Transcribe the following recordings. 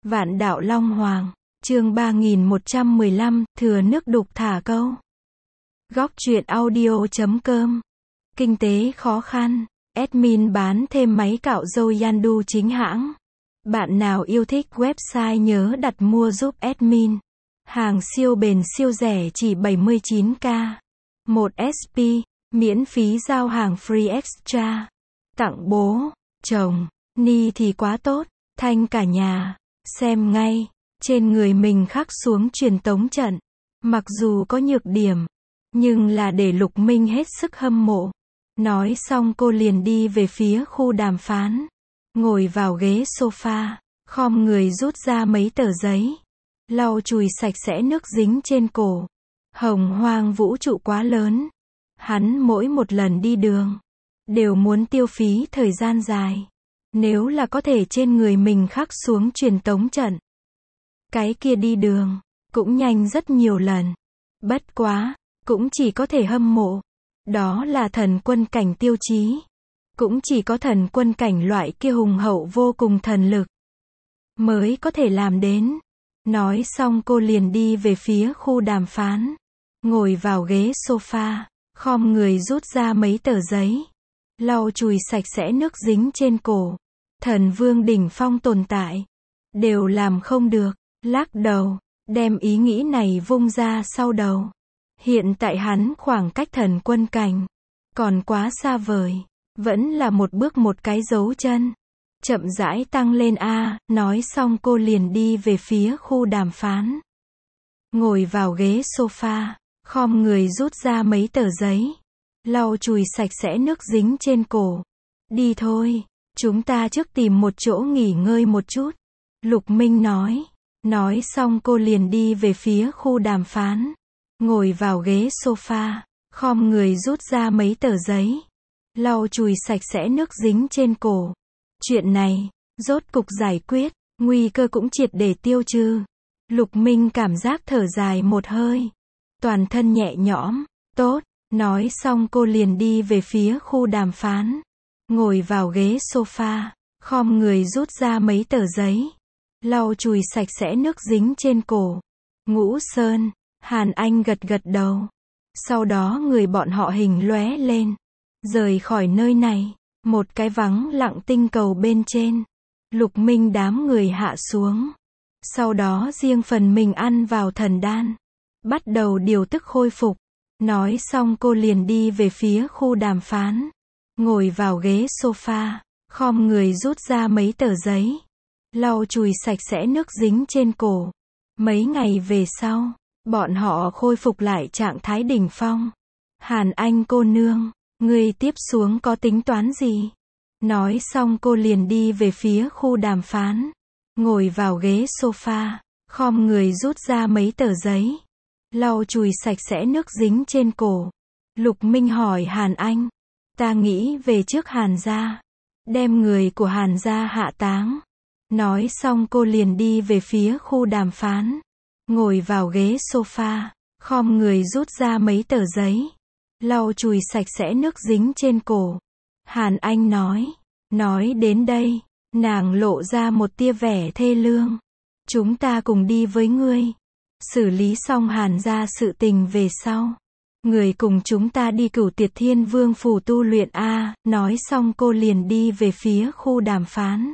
Vạn đạo Long Hoàng, chương 3115, thừa nước đục thả câu. Góc truyện audio.com. Kinh tế khó khăn, admin bán thêm máy cạo râu Yandu chính hãng. Bạn nào yêu thích website nhớ đặt mua giúp admin. Hàng siêu bền siêu rẻ chỉ 79k. 1 SP, miễn phí giao hàng free extra. Tặng bố, chồng, ni thì quá tốt, thanh cả nhà. Xem ngay, trên người mình khắc xuống truyền tống trận. Mặc dù có nhược điểm, nhưng là để Lục Minh hết sức hâm mộ. Nói xong cô liền đi về phía khu đàm phán. Ngồi vào ghế sofa, khom người rút ra mấy tờ giấy. Lau chùi sạch sẽ nước dính trên cổ. Hồng hoang vũ trụ quá lớn. Hắn mỗi một lần đi đường, đều muốn tiêu phí thời gian dài. Nếu là có thể trên người mình khắc xuống truyền tống trận, cái kia đi đường cũng nhanh rất nhiều lần. Bất quá, cũng chỉ có thể hâm mộ. Đó là thần quân cảnh tiêu chí. Cũng chỉ có thần quân cảnh loại kia hùng hậu vô cùng thần lực mới có thể làm đến. Nói xong cô liền đi về phía khu đàm phán. Ngồi vào ghế sofa, khom người rút ra mấy tờ giấy. Lau chùi sạch sẽ nước dính trên cổ. Thần vương đỉnh phong tồn tại, đều làm không được, lắc đầu, đem ý nghĩ này vung ra sau đầu. Hiện tại hắn khoảng cách thần quân cảnh còn quá xa vời, vẫn là một bước một cái dấu chân. Chậm rãi tăng lên a, nói xong cô liền đi về phía khu đàm phán. Ngồi vào ghế sofa, khom người rút ra mấy tờ giấy. Lau chùi sạch sẽ nước dính trên cổ. Đi thôi. Chúng ta trước tìm một chỗ nghỉ ngơi một chút. Lục Minh nói. Nói xong cô liền đi về phía khu đàm phán. Ngồi vào ghế sofa, khom người rút ra mấy tờ giấy. Lau chùi sạch sẽ nước dính trên cổ. Chuyện này, rốt cục giải quyết, nguy cơ cũng triệt để tiêu trừ. Lục Minh cảm giác thở dài một hơi. Toàn thân nhẹ nhõm, tốt. Nói xong cô liền đi về phía khu đàm phán. Ngồi vào ghế sofa, khom người rút ra mấy tờ giấy. Lau chùi sạch sẽ nước dính trên cổ. Ngũ Sơn, Hàn Anh gật gật đầu. Sau đó người bọn họ hình lóe lên. Rời khỏi nơi này, một cái vắng lặng tinh cầu bên trên. Lục Minh đám người hạ xuống. Sau đó riêng phần mình ăn vào thần đan. Bắt đầu điều tức khôi phục. Nói xong cô liền đi về phía khu đàm phán. Ngồi vào ghế sofa, khom người rút ra mấy tờ giấy. Lau chùi sạch sẽ nước dính trên cổ. Mấy ngày về sau, bọn họ khôi phục lại trạng thái đỉnh phong. Hàn Anh cô nương, người tiếp xuống có tính toán gì? Nói xong cô liền đi về phía khu đàm phán. Ngồi vào ghế sofa, khom người rút ra mấy tờ giấy. Lau chùi sạch sẽ nước dính trên cổ. Lục Minh hỏi Hàn Anh. Ta nghĩ về trước Hàn gia, đem người của Hàn gia hạ táng. Nói xong cô liền đi về phía khu đàm phán. Ngồi vào ghế sofa, khom người rút ra mấy tờ giấy. Lau chùi sạch sẽ nước dính trên cổ. Hàn Anh nói. Nói đến đây, nàng lộ ra một tia vẻ thê lương. Chúng ta cùng đi với ngươi. Xử lý xong Hàn gia sự tình về sau, người cùng chúng ta đi Cửu Tiệt Thiên Vương phủ tu luyện a. Nói xong cô liền đi về phía khu đàm phán.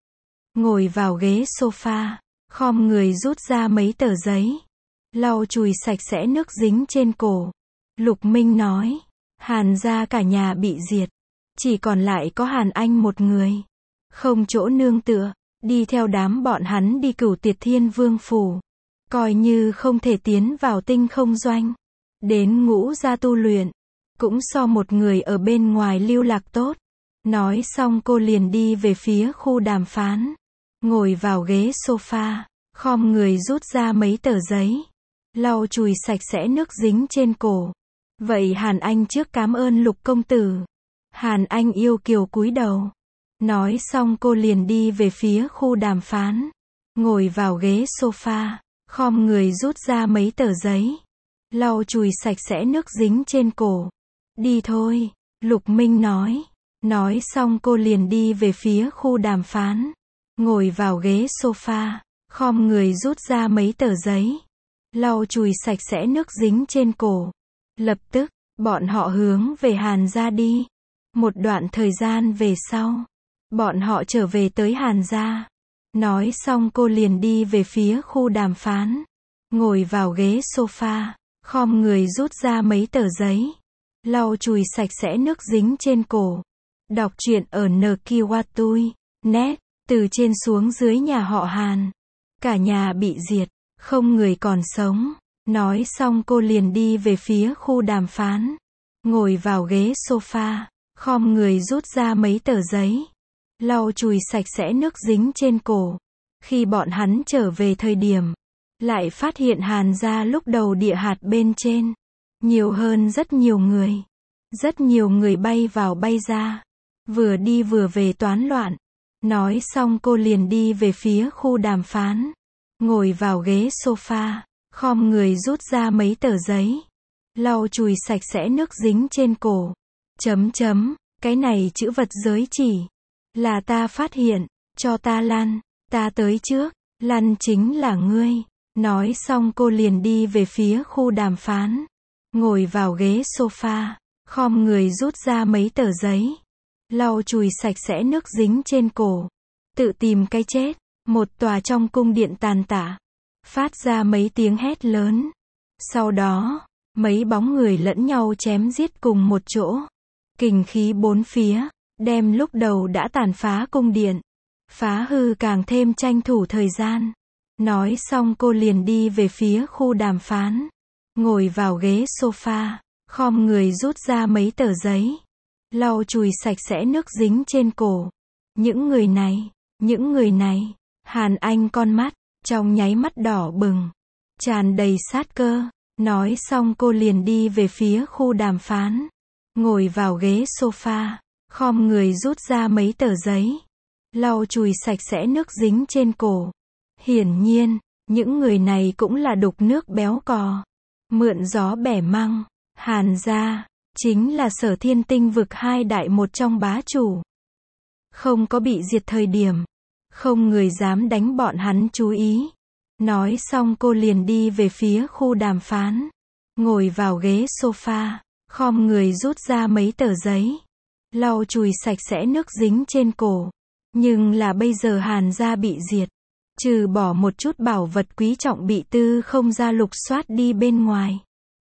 Ngồi vào ghế sofa, khom người rút ra mấy tờ giấy. Lau chùi sạch sẽ nước dính trên cổ. Lục Minh nói. Hàn gia cả nhà bị diệt. Chỉ còn lại có Hàn Anh một người. Không chỗ nương tựa. Đi theo đám bọn hắn đi Cửu Tiệt Thiên Vương phủ. Coi như không thể tiến vào tinh không doanh. Đến Ngũ gia tu luyện. Cũng so một người ở bên ngoài lưu lạc tốt. Nói xong cô liền đi về phía khu đàm phán. Ngồi vào ghế sofa, khom người rút ra mấy tờ giấy. Lau chùi sạch sẽ nước dính trên cổ. Vậy Hàn Anh trước cảm ơn Lục công tử. Hàn Anh yêu kiều cúi đầu. Nói xong cô liền đi về phía khu đàm phán. Ngồi vào ghế sofa, khom người rút ra mấy tờ giấy. Lau chùi sạch sẽ nước dính trên cổ. Đi thôi, Lục Minh nói. Nói xong cô liền đi về phía khu đàm phán. Ngồi vào ghế sofa, khom người rút ra mấy tờ giấy, lau chùi sạch sẽ nước dính trên cổ. Lập tức, bọn họ hướng về Hàn gia đi. Một đoạn thời gian về sau, bọn họ trở về tới Hàn gia. Nói xong cô liền đi về phía khu đàm phán, ngồi vào ghế sofa, khom người rút ra mấy tờ giấy, lau chùi sạch sẽ nước dính trên cổ. Đọc truyện ở Nkiwatui net, từ trên xuống dưới nhà họ Hàn, cả nhà bị diệt, không người còn sống. Nói xong cô liền đi về phía khu đàm phán, ngồi vào ghế sofa, khom người rút ra mấy tờ giấy, lau chùi sạch sẽ nước dính trên cổ. Khi bọn hắn trở về thời điểm, lại phát hiện Hàn gia lúc đầu địa hạt bên trên, nhiều hơn rất nhiều người. Rất nhiều người bay vào bay ra, vừa đi vừa về toán loạn. Nói xong cô liền đi về phía khu đàm phán, ngồi vào ghế sofa, khom người rút ra mấy tờ giấy, lau chùi sạch sẽ nước dính trên cổ. Cái này chữ vật giới chỉ, là ta phát hiện, cho ta lăn, ta tới trước, lăn chính là ngươi. Nói xong cô liền đi về phía khu đàm phán, ngồi vào ghế sofa, khom người rút ra mấy tờ giấy, lau chùi sạch sẽ nước dính trên cổ. Tự tìm cái chết. Một tòa trong cung điện tàn tạ, phát ra mấy tiếng hét lớn. Sau đó, mấy bóng người lẫn nhau chém giết cùng một chỗ. Kình khí bốn phía, đem lúc đầu đã tàn phá cung điện, phá hư càng thêm tranh thủ thời gian. Nói xong cô liền đi về phía khu đàm phán, ngồi vào ghế sofa, khom người rút ra mấy tờ giấy, lau chùi sạch sẽ nước dính trên cổ. Những người này, Hàn Anh con mắt, trong nháy mắt đỏ bừng, tràn đầy sát cơ. Nói xong cô liền đi về phía khu đàm phán, ngồi vào ghế sofa, khom người rút ra mấy tờ giấy, lau chùi sạch sẽ nước dính trên cổ. Hiển nhiên, những người này cũng là đục nước béo cò, mượn gió bẻ măng. Hàn gia, chính là Sở Thiên Tinh vực hai đại một trong bá chủ. Không có bị diệt thời điểm, không người dám đánh bọn hắn chú ý. Nói xong cô liền đi về phía khu đàm phán, ngồi vào ghế sofa, khom người rút ra mấy tờ giấy, lau chùi sạch sẽ nước dính trên cổ. Nhưng là bây giờ Hàn gia bị diệt, trừ bỏ một chút bảo vật quý trọng bị tư không gia lục soát đi bên ngoài,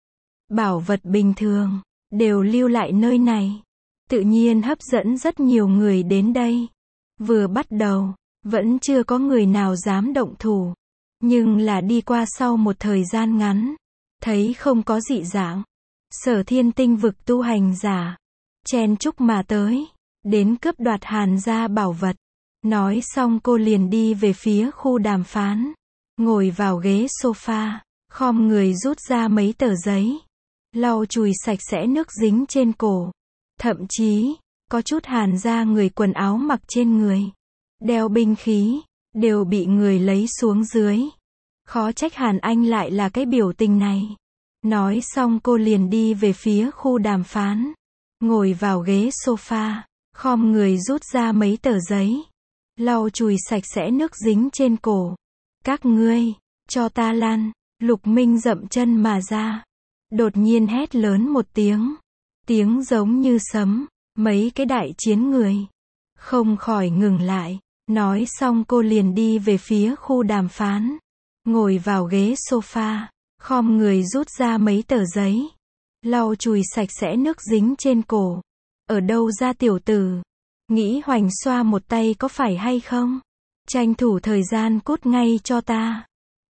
bảo vật bình thường đều lưu lại nơi này, tự nhiên hấp dẫn rất nhiều người đến đây. Vừa bắt đầu, vẫn chưa có người nào dám động thủ, nhưng là đi qua sau một thời gian ngắn, thấy không có dị dạng, Sở Thiên Tinh vực tu hành giả chen chúc mà tới, đến cướp đoạt Hàn gia bảo vật. Nói xong cô liền đi về phía khu đàm phán, ngồi vào ghế sofa, khom người rút ra mấy tờ giấy, lau chùi sạch sẽ nước dính trên cổ. Thậm chí, có chút Hàn gia người quần áo mặc trên người, đeo binh khí, đều bị người lấy xuống dưới. Khó trách Hàn Anh lại là cái biểu tình này. Nói xong cô liền đi về phía khu đàm phán, ngồi vào ghế sofa, khom người rút ra mấy tờ giấy, lau chùi sạch sẽ nước dính trên cổ. Các ngươi, cho ta lăn. Lục Minh dậm chân mà ra, đột nhiên hét lớn một tiếng, tiếng giống như sấm, mấy cái đại chiến người không khỏi ngừng lại. Nói xong cô liền đi về phía khu đàm phán, ngồi vào ghế sofa, khom người rút ra mấy tờ giấy, lau chùi sạch sẽ nước dính trên cổ. Ở đâu ra tiểu tử, nghĩ hoành xoa một tay có phải hay không? Tranh thủ thời gian cút ngay cho ta.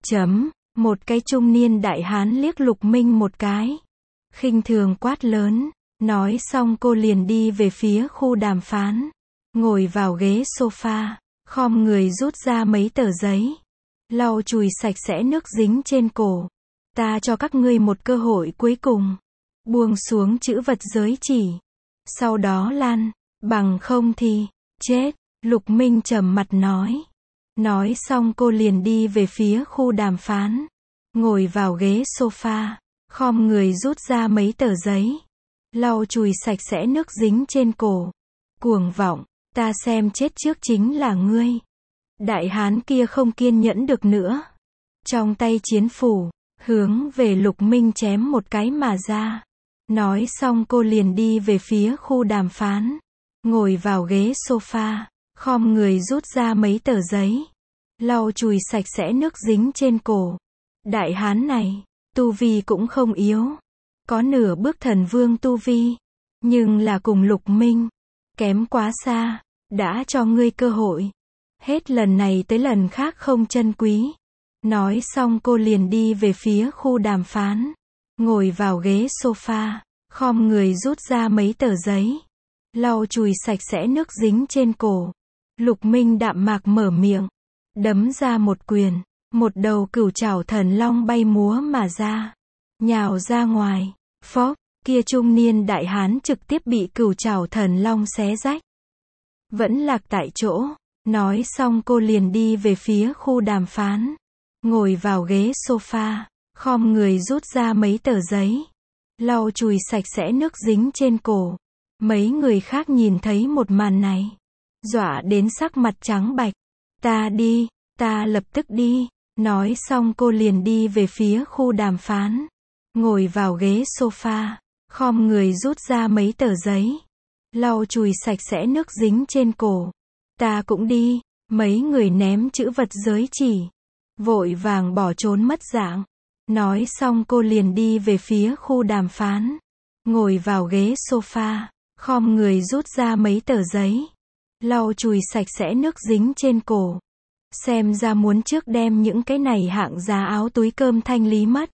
Một cái trung niên đại hán liếc Lục Minh một cái, khinh thường quát lớn. Nói xong cô liền đi về phía khu đàm phán, ngồi vào ghế sofa, khom người rút ra mấy tờ giấy, lau chùi sạch sẽ nước dính trên cổ. Ta cho các ngươi một cơ hội cuối cùng, buông xuống chữ vật giới chỉ, sau đó lăn, bằng không thì chết. Lục Minh trầm mặt nói. Nói xong cô liền đi về phía khu đàm phán, ngồi vào ghế sofa, khom người rút ra mấy tờ giấy, lau chùi sạch sẽ nước dính trên cổ. Cuồng vọng, ta xem chết trước chính là ngươi. Đại hán kia không kiên nhẫn được nữa. Trong tay chiến phủ, hướng về Lục Minh chém một cái mà ra. Nói xong cô liền đi về phía khu đàm phán. Ngồi vào ghế sofa, khom người rút ra mấy tờ giấy. Lau chùi sạch sẽ nước dính trên cổ. Đại hán này, tu vi cũng không yếu. Có nửa bước thần vương tu vi. Nhưng là cùng Lục Minh. Kém quá xa. Đã cho ngươi cơ hội. Hết lần này tới lần khác không trân quý. Nói xong cô liền đi về phía khu đàm phán. Ngồi vào ghế sofa, khom người rút ra mấy tờ giấy. Lau chùi sạch sẽ nước dính trên cổ. Lục Minh đạm mạc mở miệng. Đấm ra một quyền. Một đầu cửu trảo thần long bay múa mà ra. Nhào ra ngoài. Phốc, kia trung niên đại hán trực tiếp bị cửu trảo thần long xé rách. Vẫn lạc tại chỗ. Nói xong cô liền đi về phía khu đàm phán. Ngồi vào ghế sofa, khom người rút ra mấy tờ giấy. Lau chùi sạch sẽ nước dính trên cổ. Mấy người khác nhìn thấy một màn này. Dọa đến sắc mặt trắng bạch. Ta đi, ta lập tức đi. Nói xong cô liền đi về phía khu đàm phán. Ngồi vào ghế sofa, khom người rút ra mấy tờ giấy. Lau chùi sạch sẽ nước dính trên cổ. Ta cũng đi. Mấy người ném chữ vật giới chỉ. Vội vàng bỏ trốn mất dạng. Nói xong cô liền đi về phía khu đàm phán. Ngồi vào ghế sofa, khom người rút ra mấy tờ giấy. Lau chùi sạch sẽ nước dính trên cổ. Xem ra muốn trước đem những cái này hạng giá áo túi cơm thanh lý mất.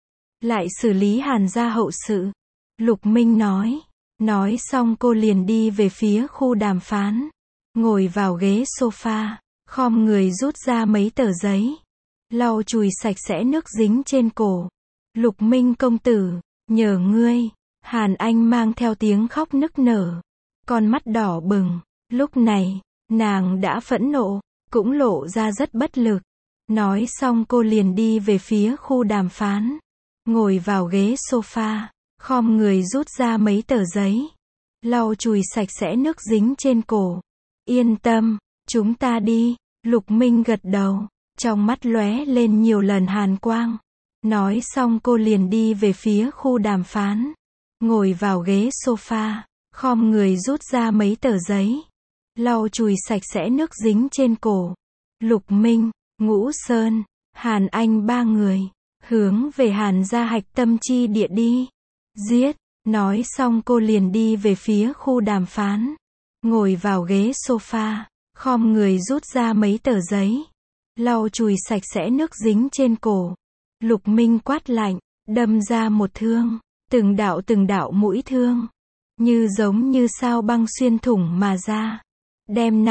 Lại xử lý Hàn gia hậu sự. Lục Minh nói. Nói xong cô liền đi về phía khu đàm phán. Ngồi vào ghế sofa, khom người rút ra mấy tờ giấy. Lau chùi sạch sẽ nước dính trên cổ. Lục Minh công tử, nhờ ngươi. Hàn Anh mang theo tiếng khóc nức nở. Con mắt đỏ bừng. Lúc này, nàng đã phẫn nộ, cũng lộ ra rất bất lực. Nói xong cô liền đi về phía khu đàm phán. Ngồi vào ghế sofa, khom người rút ra mấy tờ giấy. Lau chùi sạch sẽ nước dính trên cổ. Yên tâm, chúng ta đi. Lục Minh gật đầu. Trong mắt lóe lên nhiều lần hàn quang. Nói xong cô liền đi về phía khu đàm phán. Ngồi vào ghế sofa, khom người rút ra mấy tờ giấy. Lau chùi sạch sẽ nước dính trên cổ. Lục Minh, Ngũ Sơn, Hàn Anh ba người. Hướng về Hàn gia hạch tâm chi địa đi. Giết. Nói xong cô liền đi về phía khu đàm phán. Ngồi vào ghế sofa, khom người rút ra mấy tờ giấy. Lau chùi sạch sẽ nước dính trên cổ. Lục Minh quát lạnh, đâm ra một thương. Từng đạo mũi thương. Như giống như sao băng xuyên thủng mà ra. Đem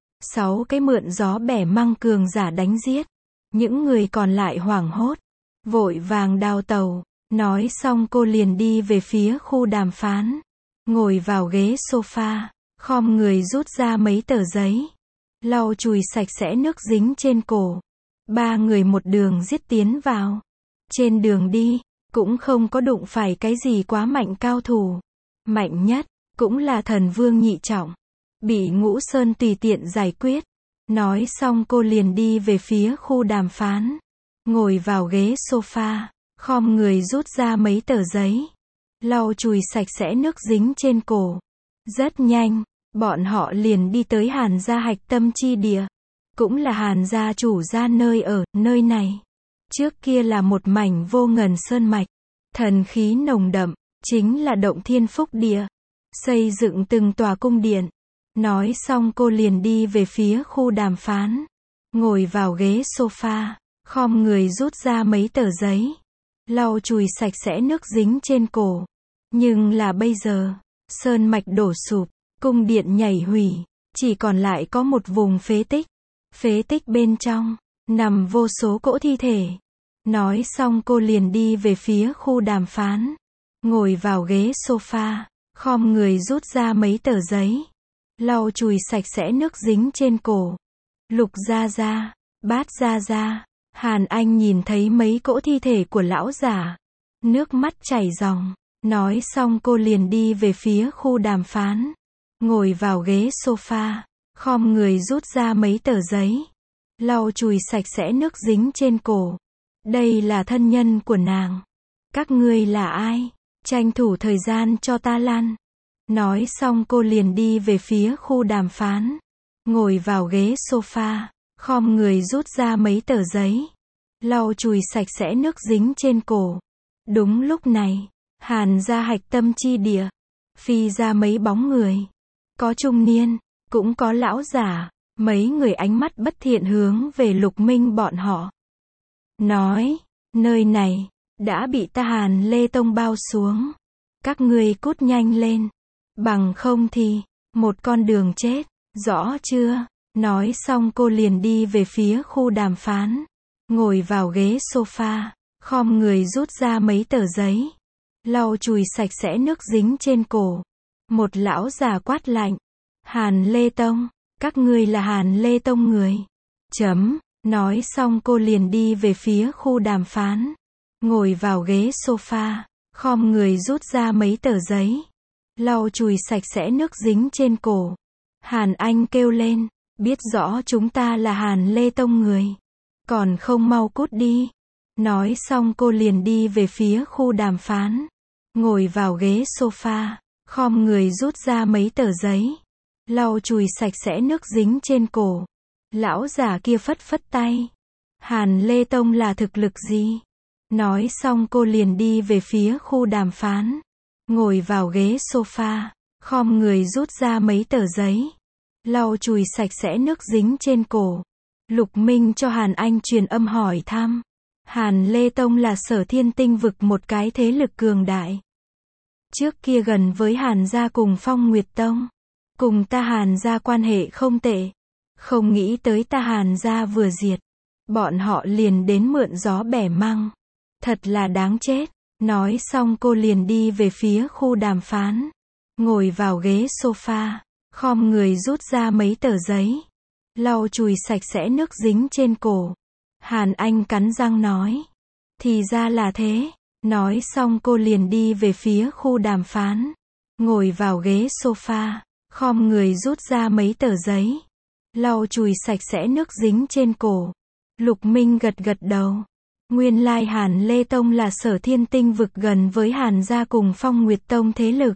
5-6 cái mượn gió bẻ măng cường giả đánh giết. Những người còn lại hoảng hốt. Vội vàng đào tàu. Nói xong cô liền đi về phía khu đàm phán. Ngồi vào ghế sofa, khom người rút ra mấy tờ giấy. Lau chùi sạch sẽ nước dính trên cổ. Ba người một đường giết tiến vào. Trên đường đi, cũng không có đụng phải cái gì quá mạnh cao thủ. Mạnh nhất, cũng là thần vương nhị trọng. Bị Ngũ Sơn tùy tiện giải quyết. Nói xong cô liền đi về phía khu đàm phán. Ngồi vào ghế sofa, khom người rút ra mấy tờ giấy. Lau chùi sạch sẽ nước dính trên cổ. Rất nhanh, bọn họ liền đi tới Hàn gia hạch tâm chi địa. Cũng là Hàn gia chủ gia nơi ở, nơi này. Trước kia là một mảnh vô ngần sơn mạch. Thần khí nồng đậm, chính là động thiên phúc địa. Xây dựng từng tòa cung điện. Nói xong cô liền đi về phía khu đàm phán. Ngồi vào ghế sofa, khom người rút ra mấy tờ giấy. Lau chùi sạch sẽ nước dính trên cổ. Nhưng là bây giờ, sơn mạch đổ sụp, cung điện nhảy hủy, chỉ còn lại có một vùng phế tích. Phế tích bên trong, nằm vô số cỗ thi thể. Nói xong cô liền đi về phía khu đàm phán. Ngồi vào ghế sofa, khom người rút ra mấy tờ giấy. Lau chùi sạch sẽ nước dính trên cổ. Lục gia gia, Bát gia gia, Hàn Anh nhìn thấy mấy cỗ thi thể của lão giả. Nước mắt chảy ròng. Nói xong cô liền đi về phía khu đàm phán. Ngồi vào ghế sofa, khom người rút ra mấy tờ giấy. lau chùi sạch sẽ nước dính trên cổ. Đây là thân nhân của nàng. Các ngươi là ai? Tranh thủ thời gian cho ta lăn. Nói xong cô liền đi về phía khu đàm phán. Ngồi vào ghế sofa, khom người rút ra mấy tờ giấy. Lau chùi sạch sẽ nước dính trên cổ. Đúng lúc này, Hàn gia hạch tâm chi địa. Phi ra mấy bóng người. Có trung niên, cũng có lão giả. Mấy người ánh mắt bất thiện hướng về Lục Minh bọn họ. Nói, nơi này, đã bị ta Hàn Lê Tông bao xuống. Các ngươi cút nhanh lên. Bằng không thì, một con đường chết, rõ chưa? Nói xong cô liền đi về phía khu đàm phán. Ngồi vào ghế sofa, khom người rút ra mấy tờ giấy. Lau chùi sạch sẽ nước dính trên cổ. Một lão già quát lạnh. Hàn Lê Tông, các ngươi là Hàn Lê Tông người. Nói xong cô liền đi về phía khu đàm phán. Ngồi vào ghế sofa, khom người rút ra mấy tờ giấy. Lau chùi sạch sẽ nước dính trên cổ. Hàn Anh kêu lên, biết rõ chúng ta là Hàn Lê Tông người. Còn không mau cút đi. Nói xong cô liền đi về phía khu đàm phán. Ngồi vào ghế sofa, khom người rút ra mấy tờ giấy. Lau chùi sạch sẽ nước dính trên cổ. Lão già kia phất phất tay. Hàn Lê Tông là thực lực gì? Nói xong cô liền đi về phía khu đàm phán. Ngồi vào ghế sofa, khom người rút ra mấy tờ giấy. Lau chùi sạch sẽ nước dính trên cổ. Lục Minh cho Hàn Anh truyền âm hỏi thăm. Hàn Lê Tông là Sở Thiên Tinh vực một cái thế lực cường đại. Trước kia gần với Hàn gia cùng Phong Nguyệt Tông. Cùng ta Hàn gia quan hệ không tệ. Không nghĩ tới ta Hàn gia vừa diệt. Bọn họ liền đến mượn gió bẻ măng. Thật là đáng chết. Nói xong cô liền đi về phía khu đàm phán. Ngồi vào ghế sofa, khom người rút ra mấy tờ giấy. Lau chùi sạch sẽ nước dính trên cổ. Hàn Anh cắn răng nói. Thì ra là thế. Nói xong cô liền đi về phía khu đàm phán. Ngồi vào ghế sofa, khom người rút ra mấy tờ giấy. Lau chùi sạch sẽ nước dính trên cổ. Lục Minh gật gật đầu. Nguyên lai Hàn Lê Tông là Sở Thiên Tinh vực gần với Hàn gia cùng Phong Nguyệt Tông thế lực.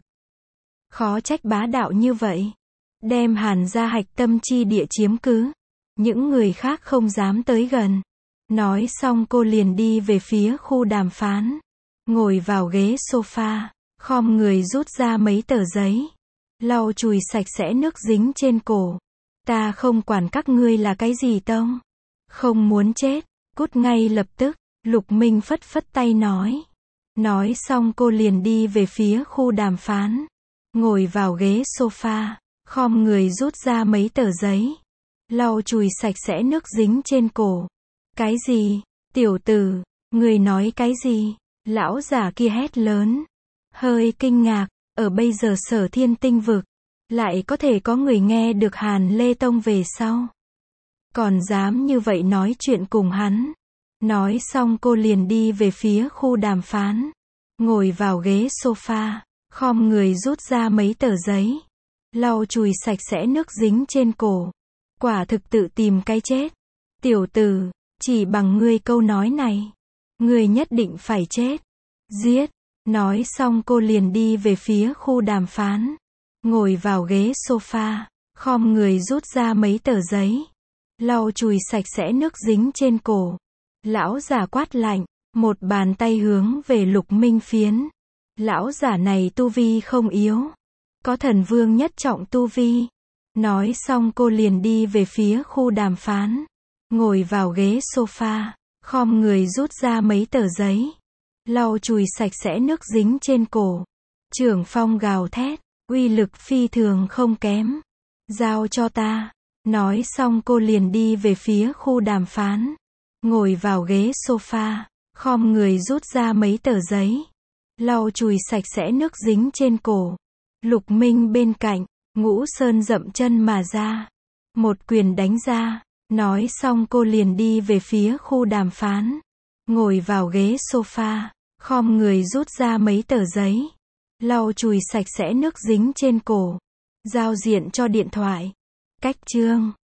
Khó trách bá đạo như vậy. Đem Hàn gia hạch tâm chi địa chiếm cứ. Những người khác không dám tới gần. Nói xong cô liền đi về phía khu đàm phán. Ngồi vào ghế sofa, khom người rút ra mấy tờ giấy. Lau chùi sạch sẽ nước dính trên cổ. Ta không quản các ngươi là cái gì tông. Không muốn chết, cút ngay lập tức. Lục Minh phất phất tay nói. Nói xong cô liền đi về phía khu đàm phán. Ngồi vào ghế sofa, khom người rút ra mấy tờ giấy. Lau chùi sạch sẽ nước dính trên cổ. Cái gì? Tiểu tử, người nói cái gì? Lão già kia hét lớn. Hơi kinh ngạc, ở bây giờ Sở Thiên Tinh vực, lại có thể có người nghe được Hàn Lê Tông về sau. Còn dám như vậy nói chuyện cùng hắn. Nói xong cô liền đi về phía khu đàm phán. Ngồi vào ghế sofa, khom người rút ra mấy tờ giấy. Lau chùi sạch sẽ nước dính trên cổ. Quả thực tự tìm cái chết. Tiểu tử, chỉ bằng ngươi câu nói này, ngươi nhất định phải chết. Giết. Nói xong cô liền đi về phía khu đàm phán. Ngồi vào ghế sofa, khom người rút ra mấy tờ giấy. Lau chùi sạch sẽ nước dính trên cổ. Lão giả quát lạnh, một bàn tay hướng về Lục Minh phiến. Lão giả này tu vi không yếu. Có thần vương nhất trọng tu vi. Nói xong cô liền đi về phía khu đàm phán. Ngồi vào ghế sofa, khom người rút ra mấy tờ giấy. Lau chùi sạch sẽ nước dính trên cổ. Trưởng phong gào thét, uy lực phi thường không kém. Giao cho ta. Nói xong cô liền đi về phía khu đàm phán. Ngồi vào ghế sofa, khom người rút ra mấy tờ giấy. Lau chùi sạch sẽ nước dính trên cổ. Lục Minh bên cạnh, Ngũ Sơn dậm chân mà ra. Một quyền đánh ra. Nói xong cô liền đi về phía khu đàm phán. Ngồi vào ghế sofa, khom người rút ra mấy tờ giấy. Lau chùi sạch sẽ nước dính trên cổ. Giao diện cho điện thoại. Cách chương